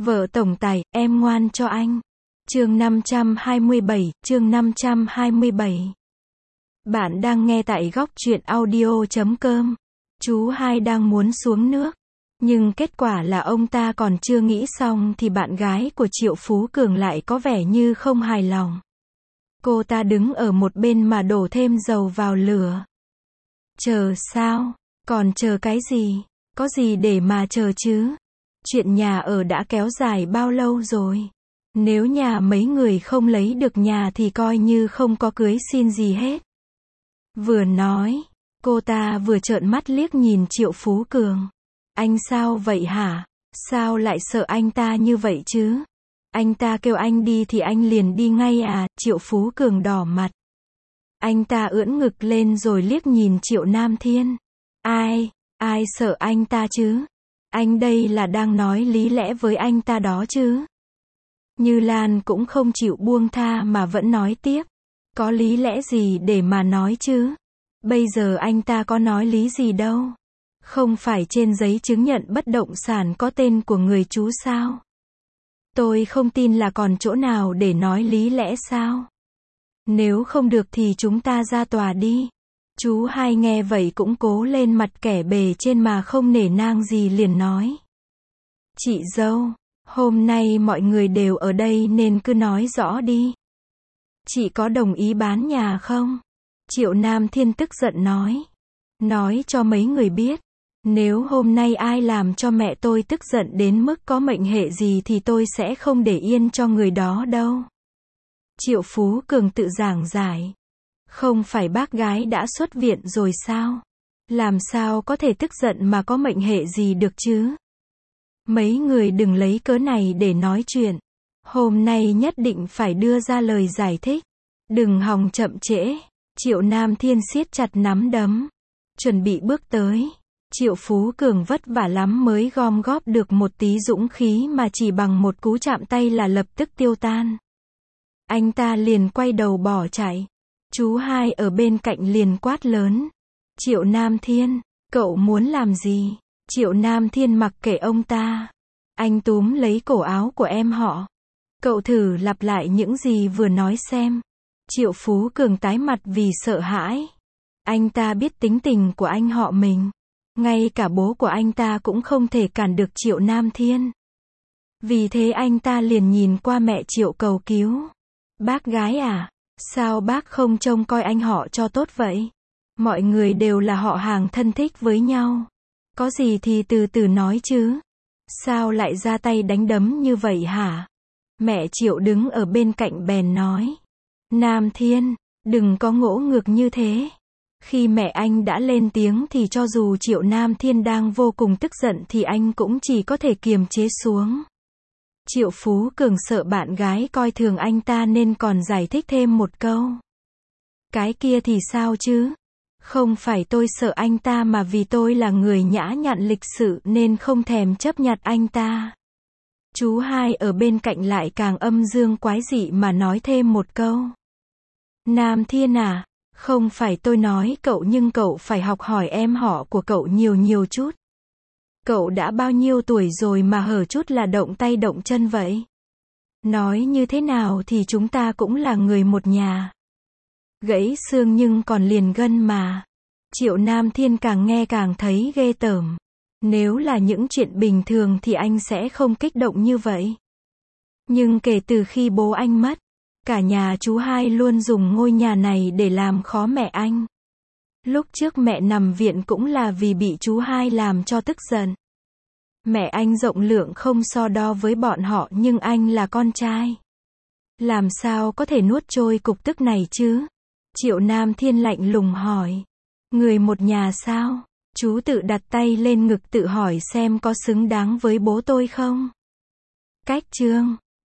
Vợ tổng tài, em ngoan cho anh. Chương 527. Bạn đang nghe tại góc truyện audio.com. Chú hai đang muốn xuống nước. Nhưng kết quả là ông ta còn chưa nghĩ xong thì bạn gái của Triệu Phú Cường lại có vẻ như không hài lòng. Cô ta đứng ở một bên mà đổ thêm dầu vào lửa. Chờ sao? Còn chờ cái gì? Có gì để mà chờ chứ? Chuyện nhà ở đã kéo dài bao lâu rồi? Nếu nhà mấy người không lấy được nhà thì coi như không có cưới xin gì hết. Vừa nói, cô ta vừa trợn mắt liếc nhìn Triệu Phú Cường. Anh sao vậy hả? Sao lại sợ anh ta như vậy chứ? Anh ta kêu anh đi thì anh liền đi ngay à? Triệu Phú Cường đỏ mặt. Anh ta ưỡn ngực lên rồi liếc nhìn Triệu Nam Thiên. Ai sợ anh ta chứ? Anh đây là đang nói lý lẽ với anh ta đó chứ. Như Lan cũng không chịu buông tha mà vẫn nói tiếp. Có lý lẽ gì để mà nói chứ? Bây giờ anh ta có nói lý gì đâu. Không phải trên giấy chứng nhận bất động sản có tên của người chú sao? Tôi không tin là còn chỗ nào để nói lý lẽ sao? Nếu không được thì chúng ta ra tòa đi. Chú hai nghe vậy cũng cố lên mặt kẻ bề trên mà không nể nang gì liền nói. Chị dâu, hôm nay mọi người đều ở đây nên cứ nói rõ đi. Chị có đồng ý bán nhà không? Triệu Nam Thiên tức giận nói. Nói cho mấy người biết. Nếu hôm nay ai làm cho mẹ tôi tức giận đến mức có mệnh hệ gì thì tôi sẽ không để yên cho người đó đâu. Triệu Phú Cường tự giảng giải. Không phải bác gái đã xuất viện rồi sao? Làm sao có thể tức giận mà có mệnh hệ gì được chứ? Mấy người đừng lấy cớ này để nói chuyện. Hôm nay nhất định phải đưa ra lời giải thích. Đừng hòng chậm trễ. Triệu Nam Thiên siết chặt nắm đấm. Chuẩn bị bước tới. Triệu Phú Cường vất vả lắm mới gom góp được một tí dũng khí mà chỉ bằng một cú chạm tay là lập tức tiêu tan. Anh ta liền quay đầu bỏ chạy. Chú hai ở bên cạnh liền quát lớn. Triệu Nam Thiên, cậu muốn làm gì? Triệu Nam Thiên mặc kệ ông ta. Anh túm lấy cổ áo của em họ. Cậu thử lặp lại những gì vừa nói xem. Triệu Phú Cường tái mặt vì sợ hãi. Anh ta biết tính tình của anh họ mình. Ngay cả bố của anh ta cũng không thể cản được Triệu Nam Thiên. Vì thế anh ta liền nhìn qua mẹ Triệu cầu cứu. Bác gái à? Sao bác không trông coi anh họ cho tốt vậy? Mọi người đều là họ hàng thân thích với nhau. Có gì thì từ từ nói chứ. Sao lại ra tay đánh đấm như vậy hả? Mẹ Triệu đứng ở bên cạnh bèn nói. Nam Thiên, đừng có ngỗ ngược như thế. Khi mẹ anh đã lên tiếng thì cho dù Triệu Nam Thiên đang vô cùng tức giận thì anh cũng chỉ có thể kiềm chế xuống. Triệu Phú Cường sợ bạn gái coi thường anh ta nên còn giải thích thêm một câu. Cái kia thì sao chứ? Không phải tôi sợ anh ta mà vì tôi là người nhã nhặn lịch sự nên không thèm chấp nhận anh ta. Chú hai ở bên cạnh lại càng âm dương quái dị mà nói thêm một câu. Nam Thiên à, không phải tôi nói cậu nhưng cậu phải học hỏi em họ của cậu nhiều chút. Cậu đã bao nhiêu tuổi rồi mà hở chút là động tay động chân vậy? Nói như thế nào thì chúng ta cũng là người một nhà. Gãy xương nhưng còn liền gân mà. Triệu Nam Thiên càng nghe càng thấy ghê tởm. Nếu là những chuyện bình thường thì anh sẽ không kích động như vậy. Nhưng kể từ khi bố anh mất, cả nhà chú hai luôn dùng ngôi nhà này để làm khó mẹ anh. Lúc trước mẹ nằm viện cũng là vì bị chú hai làm cho tức giận. Mẹ anh rộng lượng không so đo với bọn họ nhưng anh là con trai. Làm sao có thể nuốt trôi cục tức này chứ? Triệu Nam Thiên lạnh lùng hỏi. Người một nhà sao? Chú tự đặt tay lên ngực tự hỏi xem có xứng đáng với bố tôi không? Cách chương